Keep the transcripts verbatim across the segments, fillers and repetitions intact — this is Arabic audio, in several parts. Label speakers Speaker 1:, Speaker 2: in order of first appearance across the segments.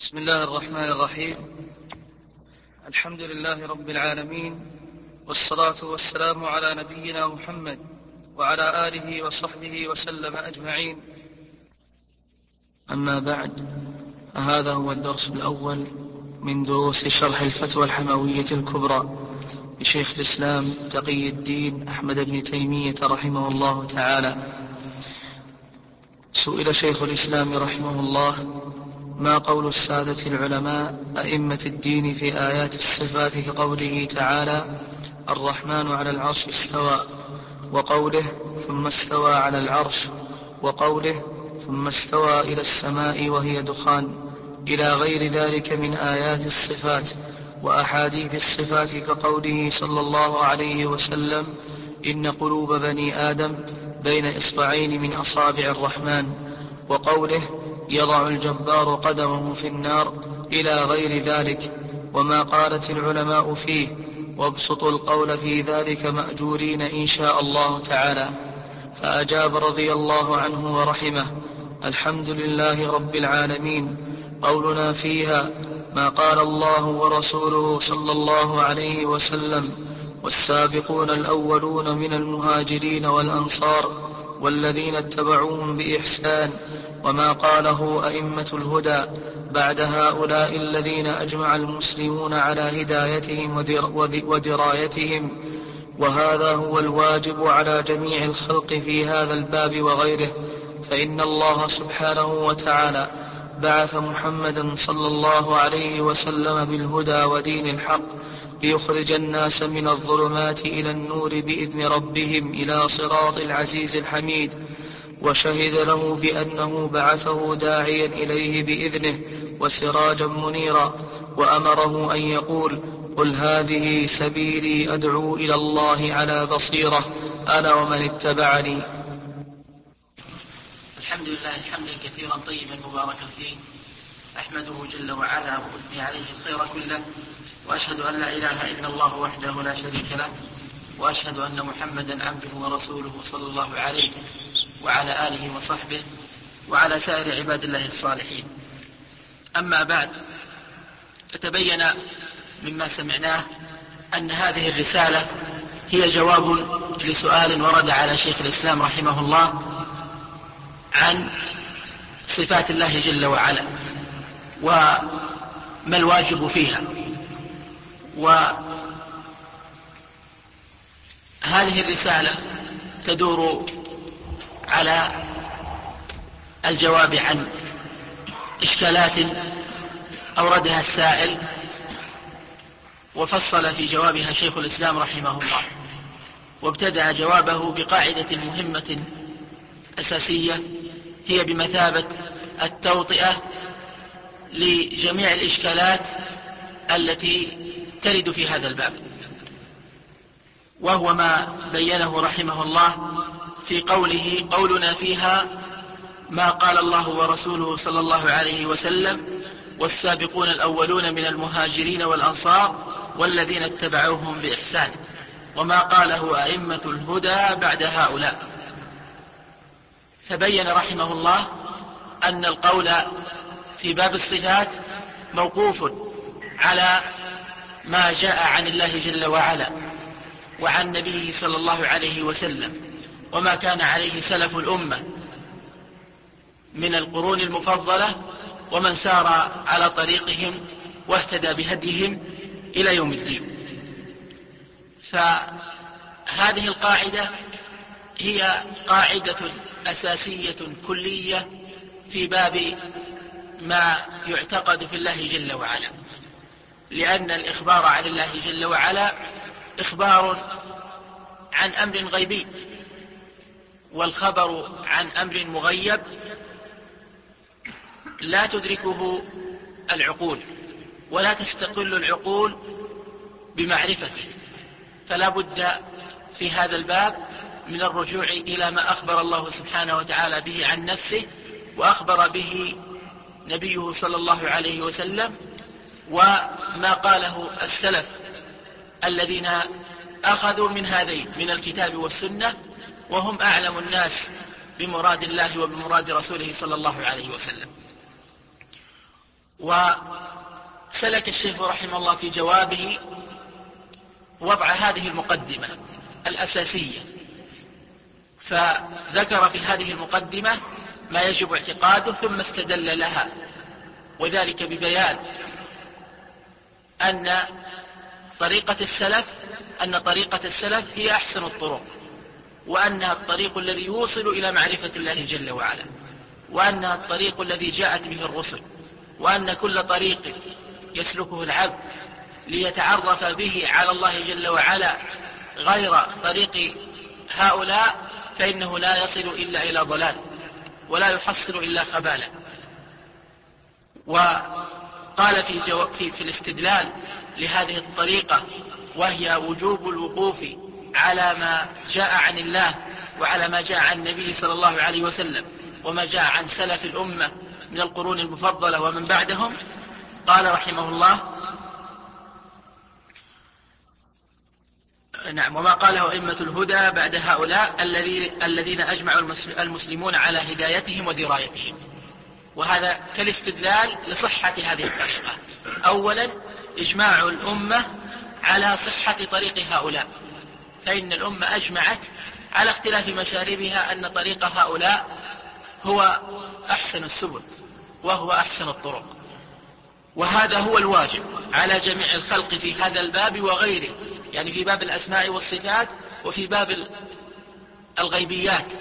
Speaker 1: بسم الله الرحمن الرحيم. الحمد لله رب العالمين، والصلاة والسلام على نبينا محمد وعلى آله وصحبه وسلم أجمعين. أما بعد، فهذا هو الدرس الأول من دروس شرح الفتوى الحموية الكبرى لشيخ الإسلام تقي الدين أحمد بن تيمية رحمه الله تعالى. سئل شيخ الإسلام رحمه الله: ما قول السادة العلماء أئمة الدين في آيات الصفات كقوله تعالى: الرحمن على العرش استوى، وقوله: ثم استوى على العرش، وقوله: ثم استوى إلى السماء وهي دخان، إلى غير ذلك من آيات الصفات وأحاديث الصفات كقوله صلى الله عليه وسلم: إن قلوب بني آدم بين إصبعين من أصابع الرحمن، وقوله: يضع الجبار قدمه في النار، إلى غير ذلك، وما قالت العلماء فيه، وابسطوا القول في ذلك مأجورين إن شاء الله تعالى. فأجاب رضي الله عنه ورحمه: الحمد لله رب العالمين، قولنا فيها ما قال الله ورسوله صلى الله عليه وسلم: والسابقون الأولون من المهاجرين والأنصار والذين اتبعوهم بإحسان، وما قاله أئمة الهدى بعد هؤلاء الذين أجمع المسلمون على هدايتهم ودرايتهم. وهذا هو الواجب على جميع الخلق في هذا الباب وغيره، فإن الله سبحانه وتعالى بعث محمدا صلى الله عليه وسلم بالهدى ودين الحق ليخرج الناس من الظلمات إلى النور بإذن ربهم إلى صراط العزيز الحميد، وشهد له بأنه بعثه داعيا إليه بإذنه وسراجا منيرا، وأمره أن يقول: قل هذه سبيلي أدعو إلى الله على بصيرة أنا ومن اتبعني.
Speaker 2: الحمد لله حمدا كثيرا طيبا مباركا فيه، أحمده جل وعلا وأثني عليه الخير كله، وأشهد أن لا إله إلا الله وحده لا شريك له، وأشهد أن محمدا عبده ورسوله صلى الله عليه وعلى آله وصحبه وعلى سائر عباد الله الصالحين. أما بعد، فتبين مما سمعناه أن هذه الرسالة هي جواب لسؤال ورد على شيخ الإسلام رحمه الله عن صفات الله جل وعلا وما الواجب فيها. وهذه الرسالة تدور على الجواب عن إشكالات أوردها السائل، وفصل في جوابها شيخ الإسلام رحمه الله، وابتدأ جوابه بقاعدة مهمة أساسية هي بمثابة التوطئة لجميع الإشكالات التي ترد في هذا الباب، وهو ما بينه رحمه الله في قوله: قولنا فيها ما قال الله ورسوله صلى الله عليه وسلم: والسابقون الأولون من المهاجرين والأنصار والذين اتبعوهم بإحسان، وما قاله أئمة الهدى بعد هؤلاء. فبين رحمه الله أن القول في باب الصفات موقوف على ما جاء عن الله جل وعلا وعن نبيه صلى الله عليه وسلم، وما كان عليه سلف الأمة من القرون المفضلة ومن سار على طريقهم واهتدى بهديهم إلى يوم الدين. فهذه القاعدة هي قاعدة أساسية كلية في باب ما يعتقد في الله جل وعلا، لأن الإخبار عن الله جل وعلا إخبار عن أمر غيبي، والخبر عن أمر مغيب لا تدركه العقول ولا تستقل العقول بمعرفته، فلا بد في هذا الباب من الرجوع إلى ما أخبر الله سبحانه وتعالى به عن نفسه وأخبر به نبيه صلى الله عليه وسلم، وما قاله السلف الذين أخذوا من هذين من الكتاب والسنة، وهم أعلم الناس بمراد الله وبمراد رسوله صلى الله عليه وسلم. وسلك الشيخ رحمه الله في جوابه وضع هذه المقدمة الأساسية، فذكر في هذه المقدمة ما يجب اعتقاده ثم استدل لها، وذلك ببيان أن طريقة السلف أن طريقة السلف هي أحسن الطرق، وأنها الطريق الذي يوصل إلى معرفة الله جل وعلا، وأنها الطريق الذي جاءت به الرسل، وأن كل طريق يسلكه العبد ليتعرف به على الله جل وعلا غير طريق هؤلاء فإنه لا يصل إلا إلى ضلال ولا يحصل إلا خبالا. وقال في, جو في, في الاستدلال لهذه الطريقة، وهي وجوب الوقوف على ما جاء عن الله وعلى ما جاء عن النبي صلى الله عليه وسلم وما جاء عن سلف الأمة من القرون المفضلة ومن بعدهم. قال رحمه الله: نعم، وما قاله أئمة الهدى بعد هؤلاء الذين أجمع المسلمون على هدايتهم ودرايتهم. وهذا كالاستدلال لصحة هذه الطريقة. أولا، إجماع الأمة على صحة طريق هؤلاء، فإن الأمة أجمعت على اختلاف مشاربها أن طريق هؤلاء هو أحسن السبل وهو أحسن الطرق، وهذا هو الواجب على جميع الخلق في هذا الباب وغيره، يعني في باب الأسماء والصفات وفي باب الغيبيات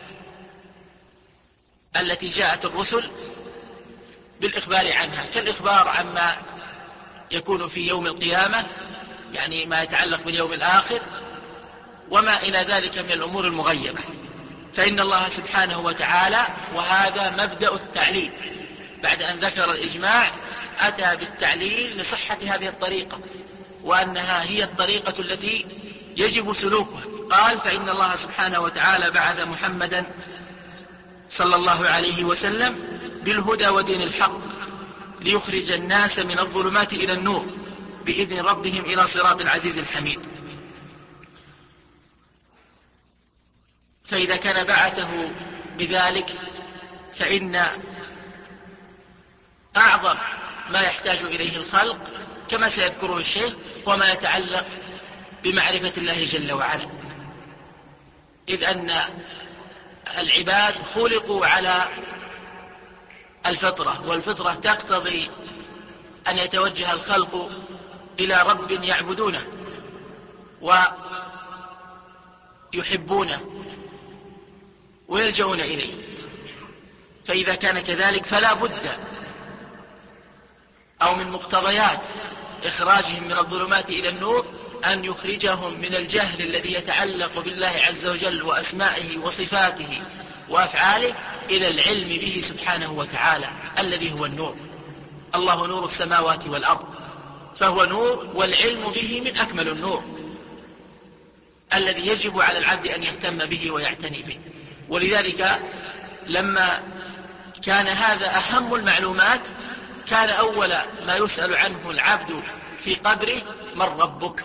Speaker 2: التي جاءت الرسل بالإخبار عنها، كالإخبار عما يكون في يوم القيامة، يعني ما يتعلق باليوم الآخر وما إلى ذلك من الأمور المغيبة. فإن الله سبحانه وتعالى، وهذا مبدأ التعليل بعد أن ذكر الإجماع، أتى بالتعليل لصحة هذه الطريقة وأنها هي الطريقة التي يجب سلوكها. قال: فإن الله سبحانه وتعالى بعث محمدا صلى الله عليه وسلم بالهدى ودين الحق ليخرج الناس من الظلمات إلى النور بإذن ربهم إلى صراط العزيز الحميد. فإذا كان بعثه بذلك فإن أعظم ما يحتاج إليه الخلق كما سيذكره الشيخ هو ما يتعلق بمعرفة الله جل وعلا، إذ أن العباد خلقوا على الفطرة، والفطرة تقتضي أن يتوجه الخلق إلى رب يعبدونه ويحبونه ويلجؤون إليه. فإذا كان كذلك فلا بد أو من مقتضيات إخراجهم من الظلمات إلى النور أن يخرجهم من الجهل الذي يتعلق بالله عز وجل وأسمائه وصفاته وأفعاله إلى العلم به سبحانه وتعالى الذي هو النور. الله نور السماوات والأرض، فهو نور، والعلم به من أكمل النور الذي يجب على العبد أن يهتم به ويعتني به. ولذلك لما كان هذا أهم المعلومات كان أول ما يسأل عنه العبد في قبره: من ربك؟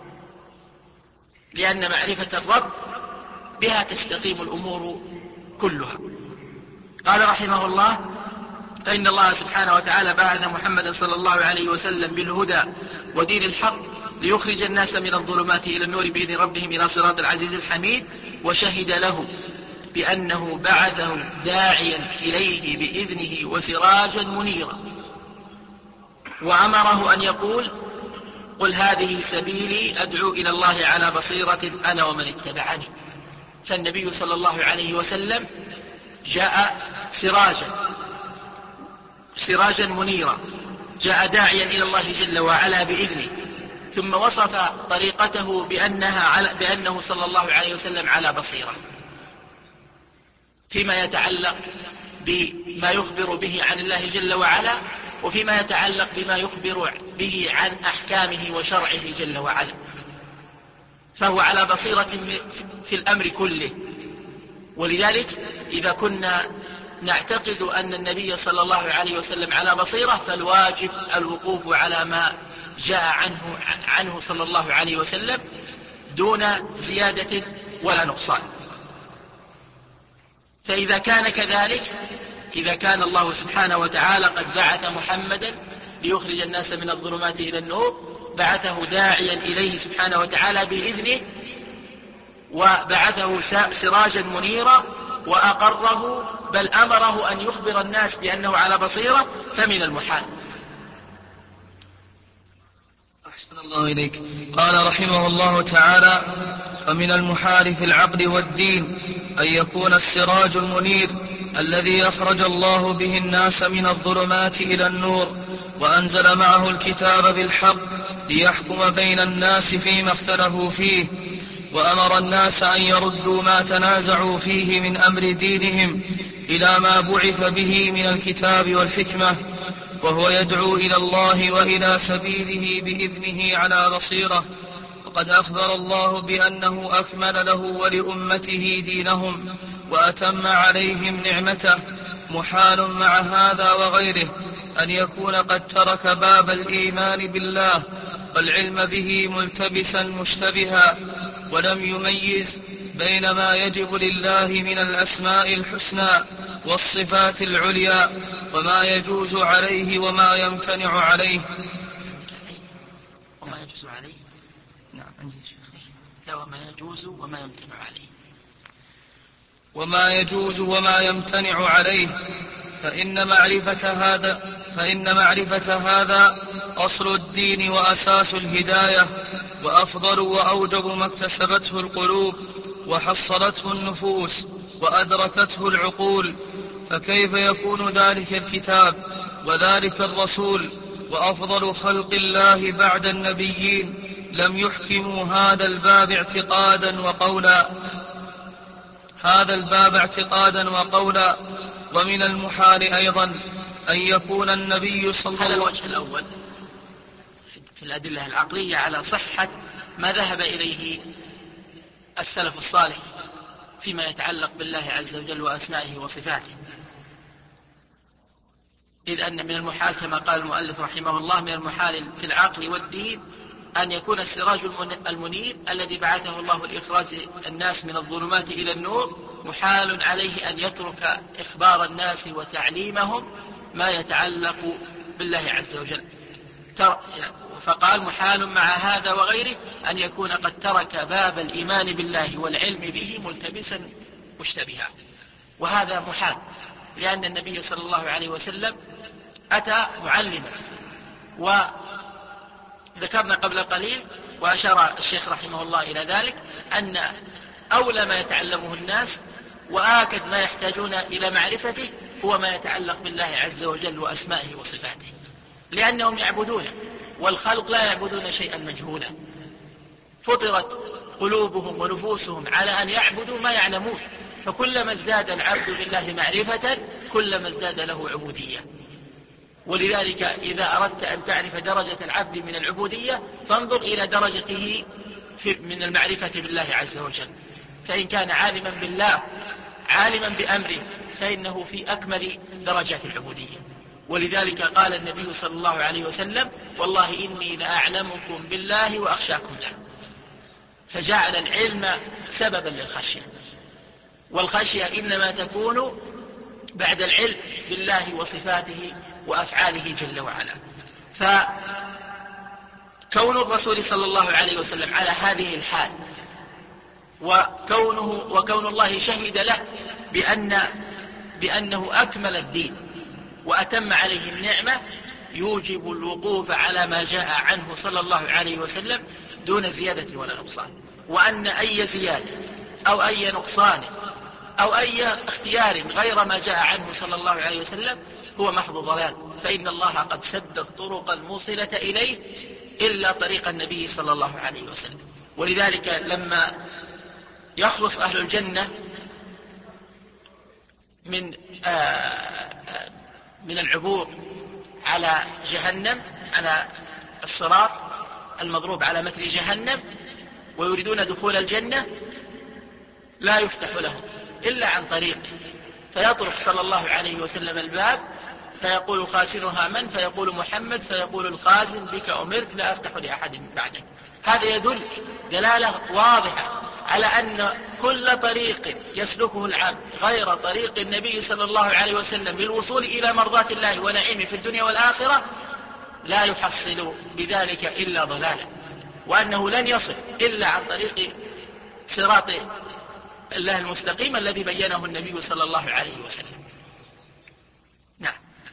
Speaker 2: لأن معرفة الرب بها تستقيم الأمور كلها. قال رحمه الله: فإن الله سبحانه وتعالى بعث محمدا صلى الله عليه وسلم بالهدى ودين الحق ليخرج الناس من الظلمات إلى النور بإذن ربهم إلى صراط العزيز الحميد، وشهد له بأنه بعثه داعيا إليه بإذنه وسراجا منيرا، وأمره أن يقول: قل هذه سبيلي أدعو إلى الله على بصيرة أنا ومن اتبعني. فالنبي صلى الله عليه وسلم جاء سراجا سراجا منيرا، جاء داعيا إلى الله جل وعلا بإذنه، ثم وصف طريقته بأنها على بأنه صلى الله عليه وسلم على بصيرة فيما يتعلق بما يخبر به عن الله جل وعلا، وفيما يتعلق بما يخبر به عن أحكامه وشرعه جل وعلا، فهو على بصيرة في الأمر كله. ولذلك إذا كنا نعتقد أن النبي صلى الله عليه وسلم على بصيرة فالواجب الوقوف على ما جاء عنه, عنه صلى الله عليه وسلم دون زيادة ولا نقصان. فإذا كان كذلك إذا كان الله سبحانه وتعالى قد بعث محمدا ليخرج الناس من الظلمات إلى النور، بعثه داعيا إليه سبحانه وتعالى بإذنه، وبعثه سراجا منيرا وأقره، بل أمره أن يخبر الناس بأنه على بصيرة، فمن المحال.
Speaker 1: أحسن الله إليك. قال رحمه الله تعالى: فمن المحال في العقل والدين أن يكون السراج المنير الذي أخرج الله به الناس من الظلمات إلى النور، وأنزل معه الكتاب بالحق ليحكم بين الناس فيما اختلفوا فيه، وأمر الناس أن يردوا ما تنازعوا فيه من أمر دينهم إلى ما بعث به من الكتاب والحكمة، وهو يدعو إلى الله وإلى سبيله بإذنه على بصيرة. وقد أخبر الله بأنه أكمل له ولأمته دينهم وأتم عليهم نعمته. محال مع هذا وغيره أن يكون قد ترك باب الإيمان بالله والعلم به ملتبسا مشتبها، ولم يميز بين ما يجب لله من الأسماء الحسنى والصفات العليا وما يجوز عليه وما يمتنع عليه.
Speaker 2: وما يجوز عليه
Speaker 1: نعم عندي شيخ.
Speaker 2: لا، وما يجوز وما يمتنع عليه.
Speaker 1: وما يجوز وما يمتنع عليه، فإن معرفة هذا فإن معرفة هذا أصل الدين وأساس الهداية، وأفضل وأوجب ما اكتسبته القلوب وحصلته النفوس وأدركته العقول. فكيف يكون ذلك الكتاب وذلك الرسول وأفضل خلق الله بعد النبيين لم يحكموا هذا الباب اعتقادا وقولا هذا الباب اعتقادا وقولا ومن المحال أيضا أن يكون النبي صلى الله عليه وسلم.
Speaker 2: هذا الوجه الأول في الأدلة العقلية على صحة ما ذهب إليه السلف الصالح فيما يتعلق بالله عز وجل وأسمائه وصفاته، إذ أن من المحال كما قال المؤلف رحمه الله: من المحال في العقل والدين أن يكون السراج المنير الذي بعثه الله لإخراج الناس من الظلمات إلى النور محال عليه أن يترك إخبار الناس وتعليمهم ما يتعلق بالله عز وجل. فقال: محال مع هذا وغيره أن يكون قد ترك باب الإيمان بالله والعلم به ملتبسا مشتبها، وهذا محال، لأن النبي صلى الله عليه وسلم أتى معلما. وذكرنا قبل قليل وأشار الشيخ رحمه الله إلى ذلك أن أولى ما يتعلمه الناس وآكد ما يحتاجون إلى معرفته هو ما يتعلق بالله عز وجل وأسمائه وصفاته، لأنهم يعبدونه، والخلق لا يعبدون شيئا مجهولا. فطرت قلوبهم ونفوسهم على أن يعبدوا ما يعلمون، فكلما ازداد العبد بالله معرفة كلما ازداد له عبودية. ولذلك إذا أردت أن تعرف درجة العبد من العبودية فانظر إلى درجته من المعرفة بالله عز وجل، فإن كان عالما بالله عالما بأمره فإنه في أكمل درجات العبودية. ولذلك قال النبي صلى الله عليه وسلم: والله إني لأعلمكم بالله وأخشاكم له. فجعل العلم سببا للخشية، والخشية إنما تكون بعد العلم بالله وصفاته وأفعاله جل وعلا. فكون الرسول صلى الله عليه وسلم على هذه الحال، وكونه وكون الله شهد له بأن بأنه أكمل الدين وأتم عليه النعمة، يوجب الوقوف على ما جاء عنه صلى الله عليه وسلم دون زيادة ولا نقصان، وأن أي زيادة أو أي نقصان أو أي اختيار غير ما جاء عنه صلى الله عليه وسلم هو محض ضلال، فإن الله قد سد الطرق الموصلة إليه إلا طريق النبي صلى الله عليه وسلم. ولذلك لما يخلص أهل الجنة من آه من العبور على جهنم، على الصراط المضروب على متن جهنم، ويريدون دخول الجنة، لا يفتح لهم إلا عن طريق، فيطرق صلى الله عليه وسلم الباب فيقول: خازنها من؟ فيقول: محمد. فيقول الخازن: بك أمرت لا أفتح لأحد من بعدك. هذا يدل دلالة واضحة على أن كل طريق يسلكه العبد غير طريق النبي صلى الله عليه وسلم للوصول إلى مرضاة الله ونعيمه في الدنيا والآخرة لا يحصل بذلك إلا ضلالا، وأنه لن يصل إلا عن طريق صراط الله المستقيم الذي بينه النبي صلى الله عليه وسلم. نعم.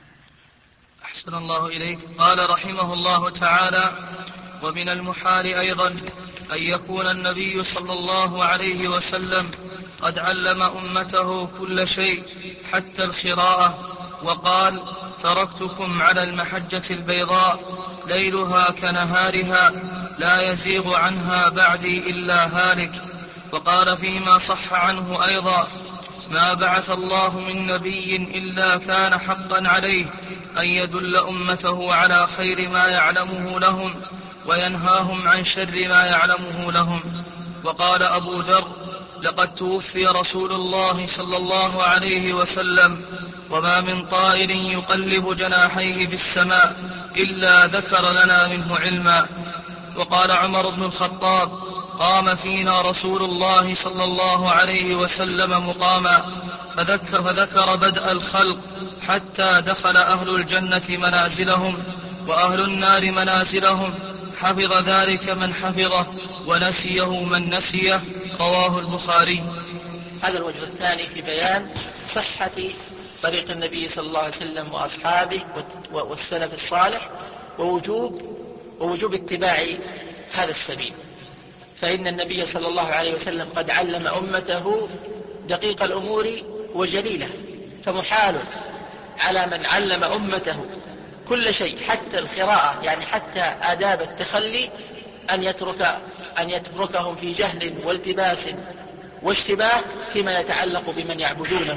Speaker 1: أحسن الله إليك. قال رحمه الله تعالى: ومن المحال أيضا أن يكون النبي صلى الله عليه وسلم قد علم أمته كل شيء حتى الخراءة، وقال: تركتكم على المحجة البيضاء ليلها كنهارها لا يزيغ عنها بعدي إلا هالك. وقال فيما صح عنه أيضا: ما بعث الله من نبي إلا كان حقا عليه أن يدل أمته على خير ما يعلمه لهم وينهاهم عن شر ما يعلمه لهم. وقال أبو ذر: لقد توفي رسول الله صلى الله عليه وسلم وما من طائر يقلب جناحيه بالسماء إلا ذكر لنا منه علما. وقال عمر بن الخطاب: قام فينا رسول الله صلى الله عليه وسلم مقاما فذكر, فذكر بدء الخلق حتى دخل أهل الجنة منازلهم وأهل النار منازلهم، حفظ ذلك من حفظه ونسيه من نسيه. رواه البخاري.
Speaker 2: هذا الوجه الثاني في بيان صحة طريق النبي صلى الله عليه وسلم وأصحابه والسلف الصالح ووجوب, ووجوب اتباع هذا السبيل. فإن النبي صلى الله عليه وسلم قد علم أمته دقيق الأمور وجليله، فمحال على من علم أمته كل شيء حتى القراءة، يعني حتى آداب التخلي، أن يترك أن يتركهم في جهل والتباس واشتباه فيما يتعلق بمن يعبدونه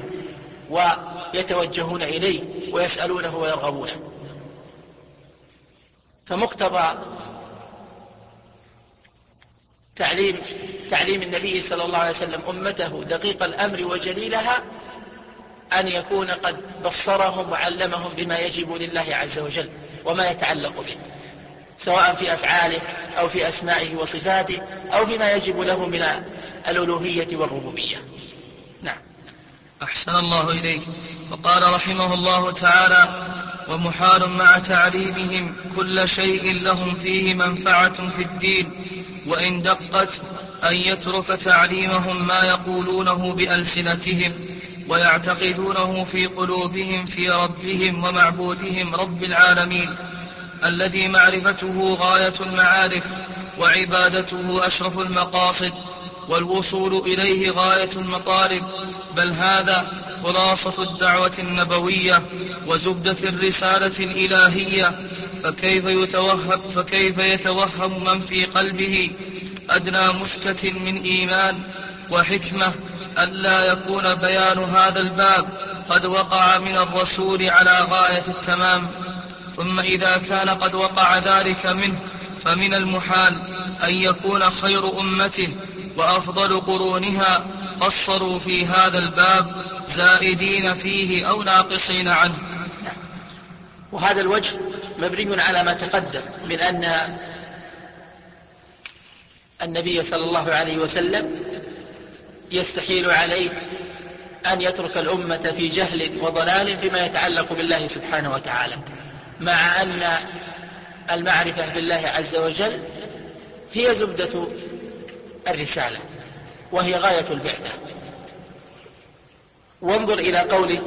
Speaker 2: ويتوجهون إليه ويسألونه ويرغبونه. فمقتضى تعليم تعليم النبي صلى الله عليه وسلم أمته دقيق الأمر وجليلها أن يكون قد بصرهم وعلمهم بما يجب لله عز وجل وما يتعلق به، سواء في أفعاله أو في أسمائه وصفاته أو فيما يجب له من الألوهية والربوبية. نعم.
Speaker 1: أحسن الله إليك. وقال رحمه الله تعالى: ومحال مع تعليمهم كل شيء لهم فيه منفعة في الدين وإن دقت أن يترك تعليمهم ما يقولونه بألسنتهم ويعتقدونه في قلوبهم في ربهم ومعبودهم رب العالمين الذي معرفته غاية المعارف وعبادته أشرف المقاصد والوصول إليه غاية المطالب، بل هذا خلاصة الدعوة النبوية وزبدة الرسالة الإلهية. فكيف يتوهم, فكيف يتوهم من في قلبه أدنى مسكة من إيمان وحكمة ألا يكون بيان هذا الباب قد وقع من الرسول على غاية التمام؟ ثم إذا كان قد وقع ذلك منه فمن المحال أن يكون خير أمته وأفضل قرونها قصروا في هذا الباب زائدين فيه أو ناقصين عنه.
Speaker 2: وهذا الوجه مبني على ما تقدم من أن النبي صلى الله عليه وسلم يستحيل عليه أن يترك الأمة في جهل وضلال فيما يتعلق بالله سبحانه وتعالى، مع أن المعرفة بالله عز وجل هي زبدة الرسالة وهي غاية البعثة. وانظر إلى قوله: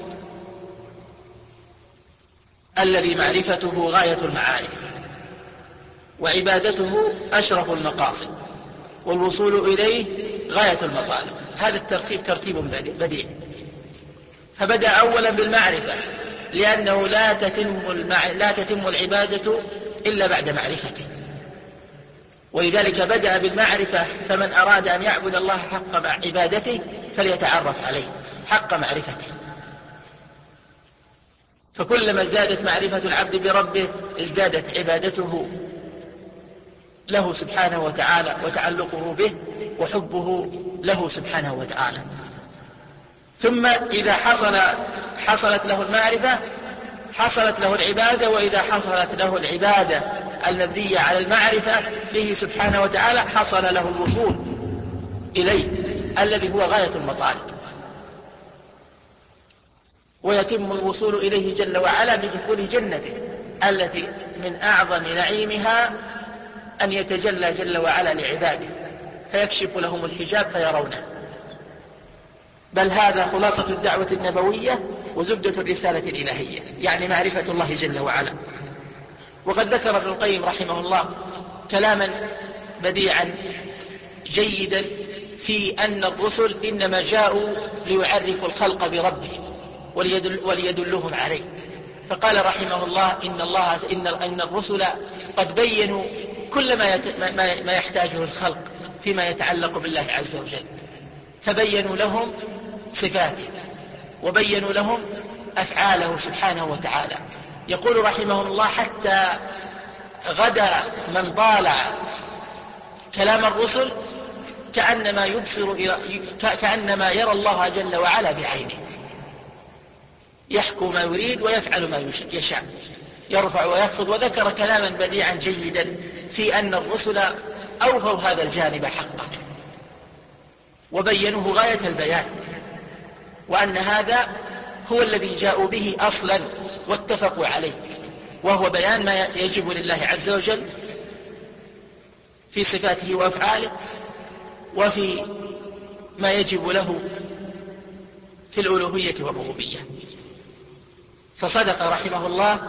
Speaker 2: الذي معرفته غاية المعارف وعبادته أشرف المقاصد والوصول إليه غاية المطالب. هذا الترتيب ترتيب بديع، فبدأ أولا بالمعرفة لأنه لا تتم, المع... لا تتم العبادة إلا بعد معرفته، ولذلك بدأ بالمعرفة. فمن أراد أن يعبد الله حق عبادته فليتعرف عليه حق معرفته، فكلما ازدادت معرفة العبد بربه ازدادت عبادته له سبحانه وتعالى وتعلقه به وحبه له سبحانه وتعالى. ثم إذا حصل حصلت له المعرفة حصلت له العبادة، وإذا حصلت له العبادة المبنية على المعرفة به سبحانه وتعالى حصل له الوصول إليه الذي هو غاية المطالب، ويتم الوصول إليه جل وعلا بدخول جنته التي من أعظم نعيمها أن يتجلى جل وعلا لعباده فيكشف لهم الحجاب فيرونه. بل هذا خلاصة الدعوة النبوية وزبدة الرسالة الإلهية، يعني معرفة الله جل وعلا. وقد ذكر ابن القيم رحمه الله كلاما بديعا جيدا في أن الرسل إنما جاءوا ليعرفوا الخلق بربه وليدل وليدلهم عليه. فقال رحمه الله إن الله إن أن الرسل قد بينوا كل ما ما يحتاجه الخلق فيما يتعلق بالله عز وجل، فبينوا لهم صفاته وبينوا لهم أفعاله سبحانه وتعالى. يقول رحمه الله حتى غدا من طالع كلام الرسل كأنما يبصر كأنما يرى الله جل وعلا بعينه، يحكم ما يريد ويفعل ما يشاء، يرفع ويخفض. وذكر كلاما بديعا جيدا في أن الرسل أوفوا هذا الجانب حقه وبينوه غاية البيان، وأن هذا هو الذي جاءوا به أصلا واتفقوا عليه، وهو بيان ما يجب لله عز وجل في صفاته وأفعاله وفي ما يجب له في الألوهية والربوبية. فصدق رحمه الله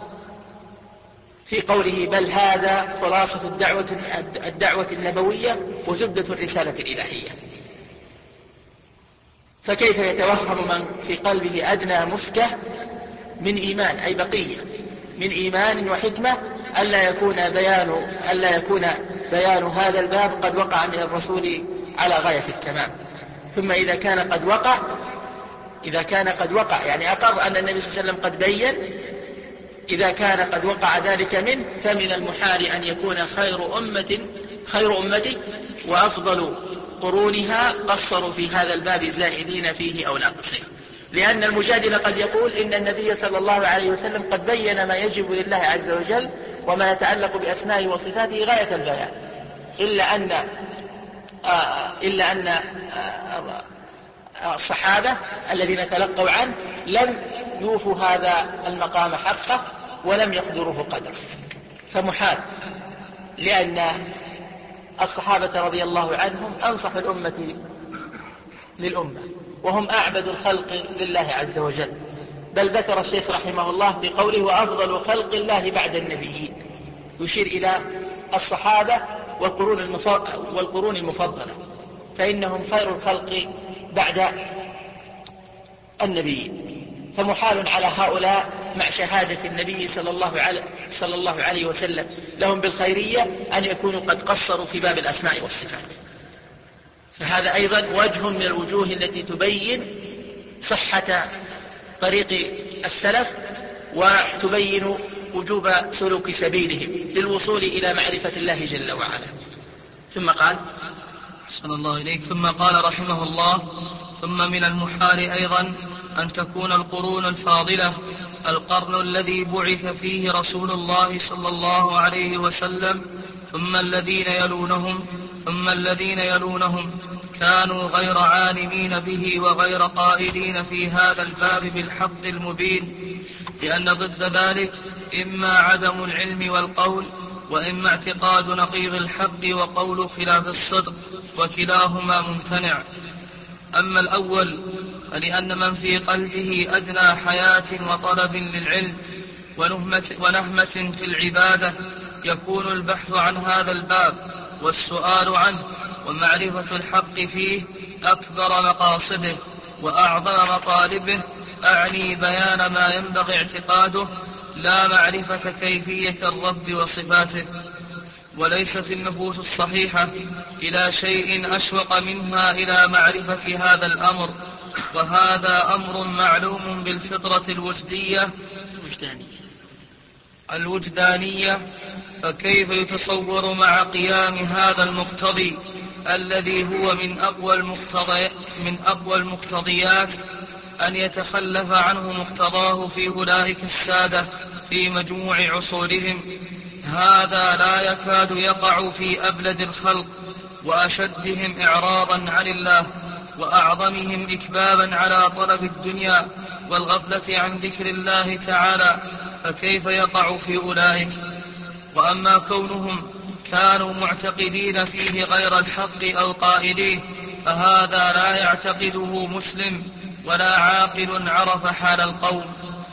Speaker 2: في قوله بل هذا خلاصة الدعوة, الدعوة النبوية وزبدة الرسالة الإلهية. فكيف يتوهم من في قلبه أدنى مسكة من إيمان، أي بقية من إيمان وحكمة، ألا يكون بيان ألا يكون بيان هذا الباب قد وقع من الرسول على غاية التمام. ثم إذا كان قد وقع إذا كان قد وقع يعني أقر أن النبي صلى الله عليه وسلم قد بين، إذا كان قد وقع ذلك منه فمن المحال أن يكون خير أمة خير أمته وأفضل قرونها قصروا في هذا الباب زائدين فيه أو ناقصين. لأن المجادل قد يقول إن النبي صلى الله عليه وسلم قد بين ما يجب لله عز وجل وما يتعلق بأسمائه وصفاته غاية البيان، إلا أن آه إلا أن آه الصحابة الذين تلقوا عنه لم يوفوا هذا المقام حقه ولم يقدروه قدره، فمحال، لأن الصحابة رضي الله عنهم أنصح الأمة للأمة وهم أعبد الخلق لله عز وجل. بل ذكر الشيخ رحمه الله في قوله وأفضل خلق الله بعد النبيين، يشير إلى الصحابة والقرون المفضلة، فإنهم خير الخلق بعد النبيين. فمحال على هؤلاء مع شهادة النبي صلى الله عليه, صلى الله عليه وسلم لهم بالخيرية أن يكونوا قد قصروا في باب الأسماء والصفات. فهذا أيضا وجه من الوجوه التي تبين صحة طريق السلف وتبين وجوب سلوك سبيلهم للوصول إلى معرفة الله جل وعلا. ثم قال
Speaker 1: صلى الله إليك ثم قال رحمه الله ثم من المحال أيضا أن تكون القرون الفاضلة القرن الذي بعث فيه رسول الله صلى الله عليه وسلم ثم الذين يلونهم ثم الذين يلونهم كانوا غير عالمين به وغير قائلين في هذا الباب بالحق المبين، لأن ضد ذلك إما عدم العلم والقول وإما اعتقاد نقيض الحق وقول خلاف الصدق، وكلاهما ممتنع. أما الأول فلأن من في قلبه أدنى حياة وطلب للعلم ونهمة, ونهمة في العبادة يكون البحث عن هذا الباب والسؤال عنه ومعرفة الحق فيه أكبر مقاصده وأعظم مطالبه، أعني بيان ما ينبغي اعتقاده لا معرفة كيفية الرب وصفاته. وليست النفوس الصحيحة إلى شيء أشوق منها إلى معرفة هذا الأمر، وهذا أمر معلوم بالفطرة الوجدية الوجدانية، فكيف يتصور مع قيام هذا المقتضي الذي هو من أقوى المقتضي من أقوى المقتضيات أن يتخلف عنه مقتضاه في أولئك السادة في مجموع عصورهم؟ هذا لا يكاد يقع في أبلد الخلق وأشدهم إعراضا عن الله وأعظمهم إكبابا على طلب الدنيا والغفلة عن ذكر الله تعالى، فكيف يقع في أولئك؟ وأما كونهم كانوا معتقدين فيه غير الحق أو قائليه فهذا لا يعتقده مسلم ولا عاقل عرف حال القوم.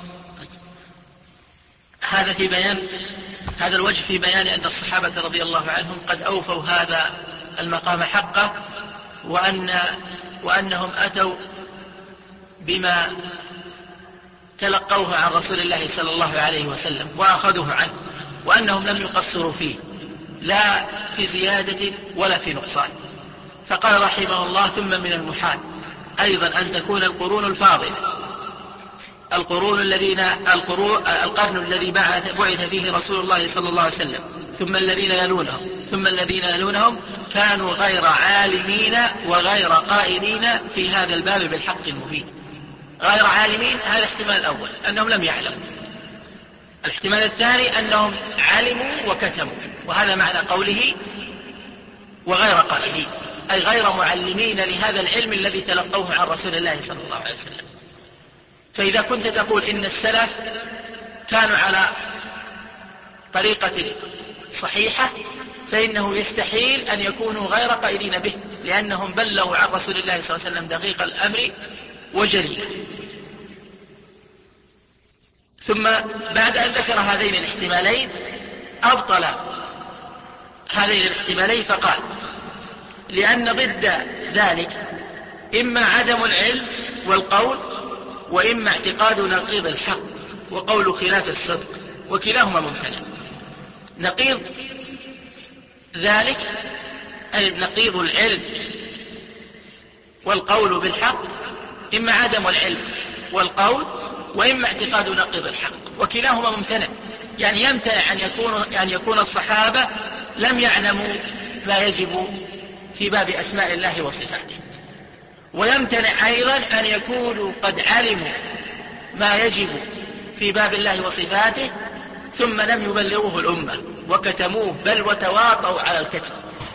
Speaker 2: هذا في بيان هذا الوجه في بيان أن الصحابة رضي الله عنهم قد أوفوا هذا المقام حقه، وأن وأنهم أتوا بما تلقوه عن رسول الله صلى الله عليه وسلم وأخذوه عنه، وأنهم لم يقصروا فيه لا في زيادة ولا في نقصان. فقال رحمه الله: ثم من المحال أيضا أن تكون القرون الفاضلة، القرون الذين القرن الذي بعث فيه رسول الله صلى الله عليه وسلم، ثم الذين يلونهم ثم الذين يلونهم كانوا غير عالمين وغير قائلين في هذا الباب بالحق المبين. غير عالمين، هذا الاحتمال الأول أنهم لم يعلموا. الاحتمال الثاني أنهم علموا وكتموا، وهذا معنى قوله وغير قائلين، أي غير معلمين لهذا العلم الذي تلقوه عن رسول الله صلى الله عليه وسلم. فإذا كنت تقول إن السلف كانوا على طريقة صحيحة، فإنه يستحيل أن يكونوا غير قائلين به، لأنهم بلغوا عن رسول الله صلى الله عليه وسلم دقيق الأمر وجليله. ثم بعد أن ذكر هذين الاحتمالين أبطل هذين الاحتمالين فقال: لأن ضد ذلك إما عدم العلم والقول، وإما اعتقاد نقيض الحق وقول خلاف الصدق، وكلاهما ممتنع. نقيض ذلك أي نقيض العلم والقول بالحق إما عدم العلم والقول، وإما اعتقاد نقيض الحق، وكلاهما ممتنع. يعني يمتنع أن يكون, أن يكون الصحابة لم يعلموا ما يجب في باب أسماء الله وصفاته، ويمتنع أيضا أن يكونوا قد علموا ما يجب في باب الله وصفاته ثم لم يبلغوه الأمة وكتموه، بل وتواطوا على الكتم.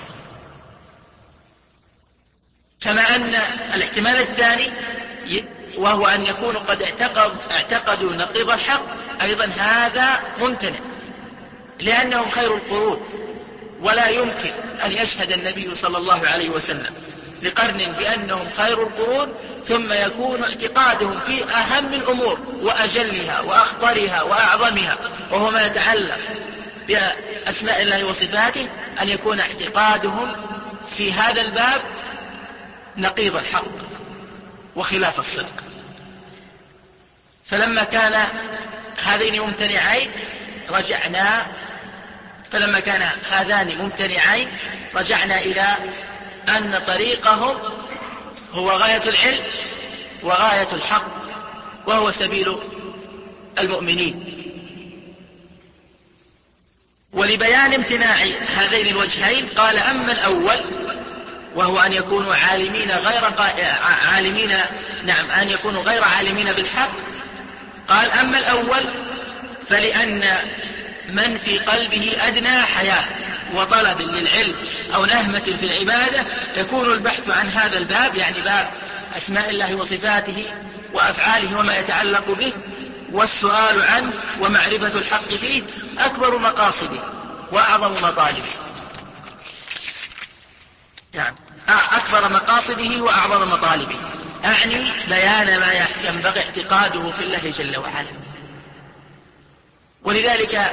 Speaker 2: كما أن الاحتمال الثاني وهو أن يكونوا قد اعتقد اعتقدوا نقيض الحق أيضا هذا ممتنع، لأنهم خير القرون، ولا يمكن أن يشهد النبي صلى الله عليه وسلم لقرن بأنهم خير القرون ثم يكون اعتقادهم في أهم الأمور وأجلها وأخطرها وأعظمها، وهو ما يتعلق بأسماء الله وصفاته، أن يكون اعتقادهم في هذا الباب نقيض الحق وخلاف الصدق. فلما كان هذين ممتنعين رجعنا فلما كان هذان ممتنعين رجعنا إلى أن طريقهم هو غاية العلم وغاية الحق، وهو سبيل المؤمنين. ولبيان امتناع هذين الوجهين قال: أما الأول وهو أن يكونوا عالمين غير عالمين نعم أن يكونوا غير عالمين بالحق، قال: أما الأول فلأن من في قلبه أدنى حياة وطلب للعلم أو نهمة في العبادة يكون البحث عن هذا الباب، يعني باب أسماء الله وصفاته وأفعاله وما يتعلق به، والسؤال عنه ومعرفة الحق فيه أكبر مقاصده وأعظم مطالبه. يعني أكبر مقاصده وأعظم مطالبه، أعني بيان ما ينبغي اعتقاده في الله جل وعلا. ولذلك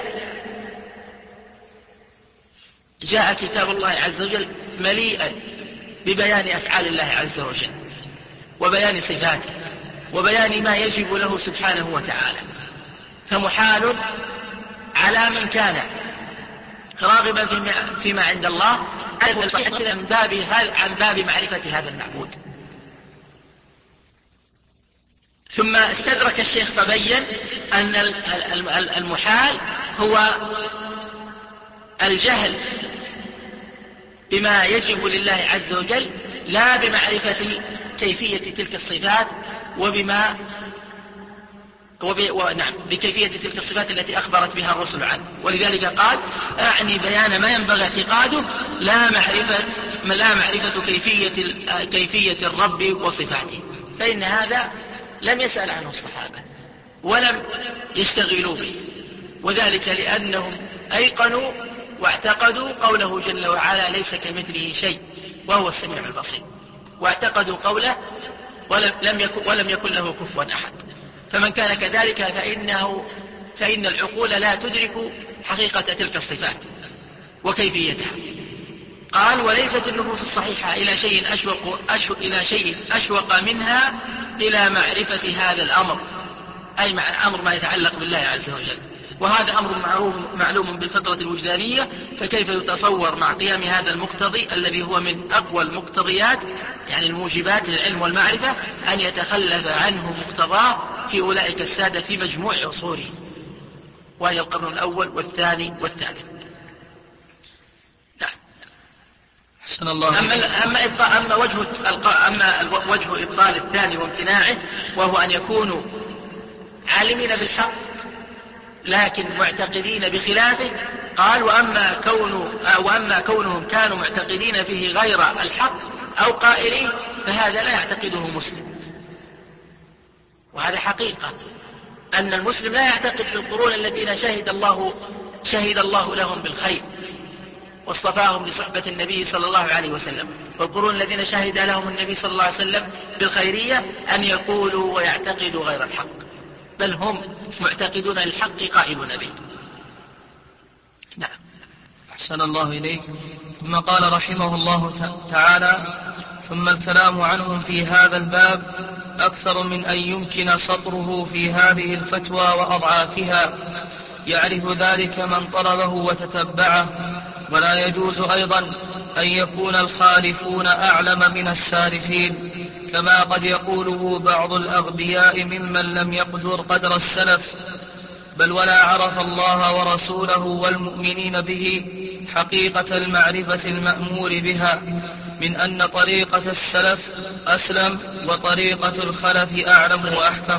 Speaker 2: جاء كتاب الله عز وجل مليئا ببيان أفعال الله عز وجل وبيان صفاته وبيان ما يجب له سبحانه وتعالى. فمحال على من كان راغبا فيما عند الله من باب عن باب معرفة هذا المعبود. ثم استدرك الشيخ فبين أن المحال هو الجهل بما يجب لله عز وجل، لا بمعرفة كيفية تلك الصفات وبما وب... ونعم بكيفية تلك الصفات التي أخبرت بها الرسل عنه. ولذلك قال: أعني بيان ما ينبغي اعتقاده لا معرفة لا معرفة كيفية, كيفية الرب وصفاته، فإن هذا لم يسأل عنه الصحابة ولم يشتغلوا به، وذلك لأنهم أيقنوا واعتقدوا قوله جل وعلا ليس كمثله شيء وهو السميع البصير، واعتقدوا قوله ولم يكن, ولم يكن له كفوا أحد. فمن كان كذلك فإنه فإن العقول لا تدرك حقيقة تلك الصفات وكيفيتها. قال وليست النفوس الصحيحة إلى شيء أشوق, أشوق, إلى شيء أشوق منها إلى معرفة هذا الأمر، أي مع أمر ما يتعلق بالله عز وجل، وهذا أمر معلوم بالفطرة الوجدانية، فكيف يتصور مع قيام هذا المقتضي الذي هو من أقوى المقتضيات يعني الموجبات للعلم والمعرفة أن يتخلف عنه مقتضاه في أولئك السادة في مجموع عصورهم، وهي القرن الأول والثاني والثالث.
Speaker 1: حسن الله.
Speaker 2: أما, أما, إبطال أما, وجه, أما وجه إبطال الثاني وامتناعه وهو أن يكونوا عالمين بالحق لكن معتقدين بخلافه، قال وأما, كون وأما كونهم كانوا معتقدين فيه غير الحق أو قائلين فهذا لا يعتقده مسلم، وهذا حقيقة أن المسلم لا يعتقد في القرون الذين شهد الله, شهد الله لهم بالخير واصطفاهم لصحبة النبي صلى الله عليه وسلم، والقرون الذين شهد لهم النبي صلى الله عليه وسلم بالخيرية أن يقولوا ويعتقدوا غير الحق، بل هم معتقدون للحق قائلون به. نعم.
Speaker 1: أحسن الله إليك. ثم قال رحمه الله تعالى ثم الكلام عنهم في هذا الباب أكثر من أن يمكن سطره في هذه الفتوى وأضعافها، يعرف ذلك من طلبه وتتبعه، ولا يجوز أيضا أن يكون الخالفون أعلم من السالفين، كما قد يقوله بعض الأغبياء ممن لم يقدر قدر السلف، بل ولا عرف الله ورسوله والمؤمنين به حقيقة المعرفة المأمور بها، من أن طريقة السلف أسلم وطريقة الخلف أعلم وأحكم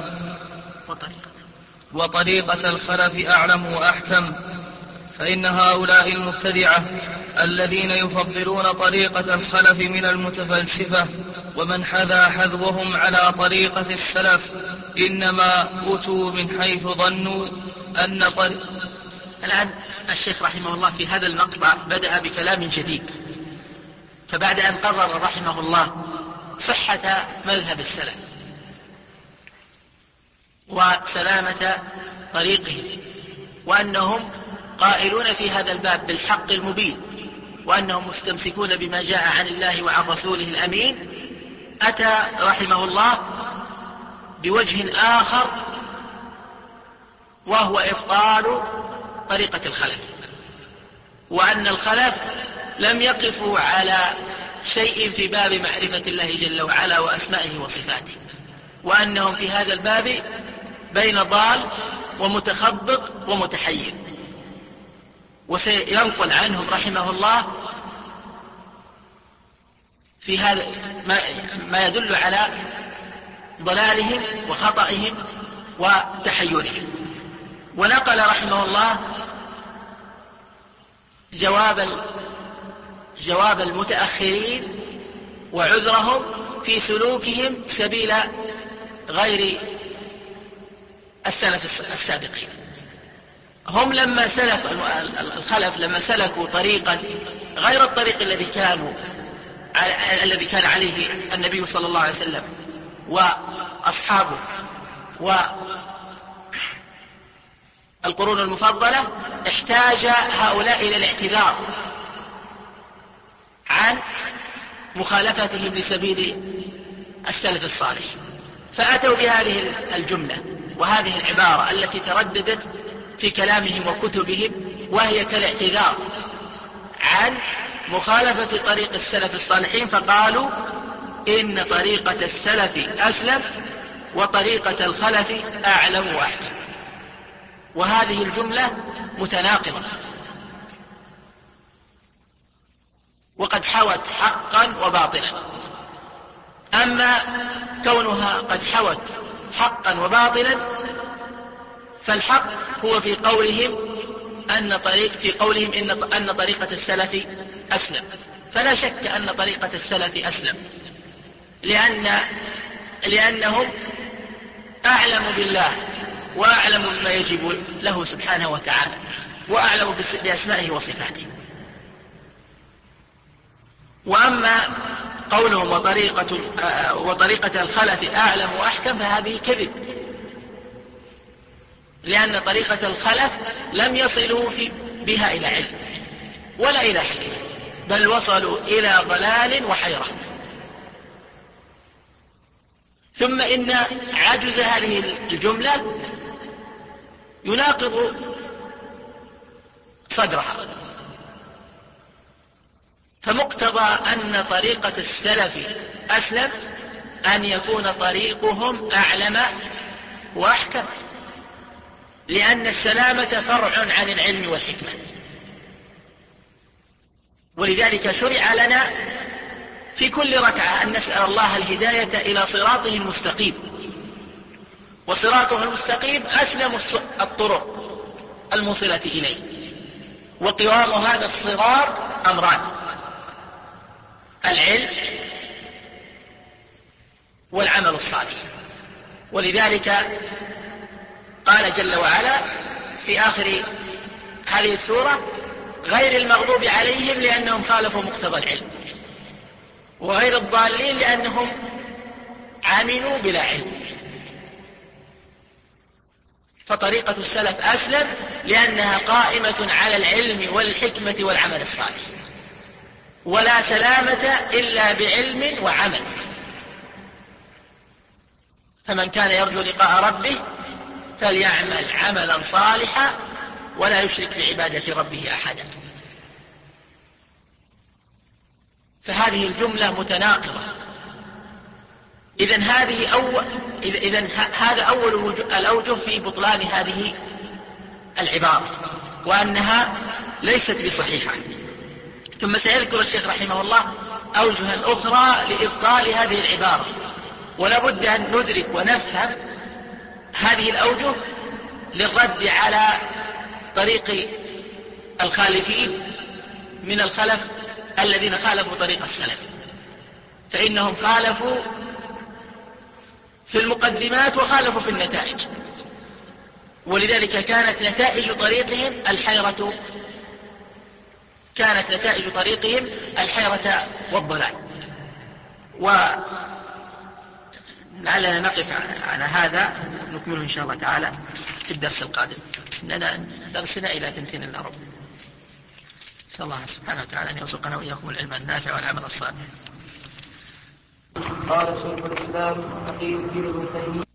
Speaker 1: وطريقة الخلف أعلم وأحكم فإن هؤلاء المبتدعة الذين يفضلون طريقة الخلف من المتفلسفة ومن حذا حذوهم على طريقة السلف إنما أتوا من حيث ظنوا أن طريق.
Speaker 2: الآن الشيخ رحمه الله في هذا المقطع بدأ بكلام جديد، فبعد أن قرر رحمه الله صحة مذهب السلف وسلامة طريقهم وأنهم قائلون في هذا الباب بالحق المبين وأنهم مستمسكون بما جاء عن الله وعن رسوله الأمين، أتى رحمه الله بوجه آخر وهو إبطال طريقة الخلف، وأن الخلف لم يقفوا على شيء في باب معرفة الله جل وعلا وأسمائه وصفاته، وأنهم في هذا الباب بين ضال ومتخبط ومتحير. وسينقل عنهم رحمه الله في هذا ما يدل على ضلالهم وخطئهم وتحيرهم. ونقل رحمه الله جواب جواب المتأخرين وعذرهم في سلوكهم سبيل غير السلف السابقين. هم لما سلكوا الخلف لما سلكوا طريقا غير الطريق الذي كانوا الذي كان عليه النبي صلى الله عليه وسلم وأصحابه والقرون المفضلة، احتاج هؤلاء إلى الاعتذار عن مخالفتهم لسبيل السلف الصالح، فأتوا بهذه الجملة وهذه العبارة التي ترددت في كلامهم وكتبهم، وهي كالاعتذار عن مخالفة طريق السلف الصالحين، فقالوا إن طريقة السلف أسلم وطريقة الخلف أعلم وأحكم. وهذه الجملة متناقضة وقد حوت حقا وباطلا. أما كونها قد حوت حقا وباطلا فالحق هو في قولهم أن طريق في قولهم إن أن طريقة السلف أسلم، فلا شك أن طريقة السلف أسلم، لأن لأنهم أعلم بالله وأعلم بما يجب له سبحانه وتعالى وأعلم بأسمائه وصفاته. وأما قولهم وطريقة, وطريقة الخلف أعلم وأحكم فهذه كذب، لأن طريقة الخلف لم يصلوا في بها إلى علم ولا إلى حكمة، بل وصلوا إلى ضلال وحيرة. ثم إن عجز هذه الجملة يناقض صدرها، فمقتضى أن طريقة السلف أسلم أن يكون طريقهم أعلم وأحكم، لأن السلامة فرع عن العلم والحكمة. ولذلك شرع لنا في كل ركعة أن نسأل الله الهداية إلى صراطه المستقيم، وصراطه المستقيم أسلم الطرق الموصلة إليه. وقوام هذا الصراط أمران: العلم والعمل الصالح. ولذلك قال جل وعلا في آخر هذه السورة: غير المغضوب عليهم لأنهم خالفوا مقتضى العلم، وغير الضالين لأنهم عملوا بلا علم. فطريقة السلف أسلم لأنها قائمة على العلم والحكمة والعمل الصالح، ولا سلامة إلا بعلم وعمل. فمن كان يرجو لقاء ربه فليعمل عملا صالحا ولا يشرك بعبادة ربه أحدا. فهذه الجملة متناقضة. إذن هذه أول إذن هذا أول الأوجه في بطلان هذه العبارة، وأنها ليست بصحيحة. ثم سيذكر الشيخ رحمه الله أوجها أخرى لإبطال هذه العبارة، ولا بد أن ندرك ونفهم هذه الأوجه للرد على طريق الخالفين من الخلف الذين خالفوا طريق السلف، فإنهم خالفوا في المقدمات وخالفوا في النتائج. ولذلك كانت نتائج طريقهم الحيرة كانت نتائج طريقهم الحيرة والضلال. ولعلنا نقف على هذا نكمله إن شاء الله تعالى في الدرس القادم، إننا درسنا إلى ثنتين إلا ربع. نسأل الله سبحانه وتعالى أن يرزقنا وإياكم العلم النافع والعمل الصالح.
Speaker 1: قال شيخ الإسلام تقي الدين ابن تيمية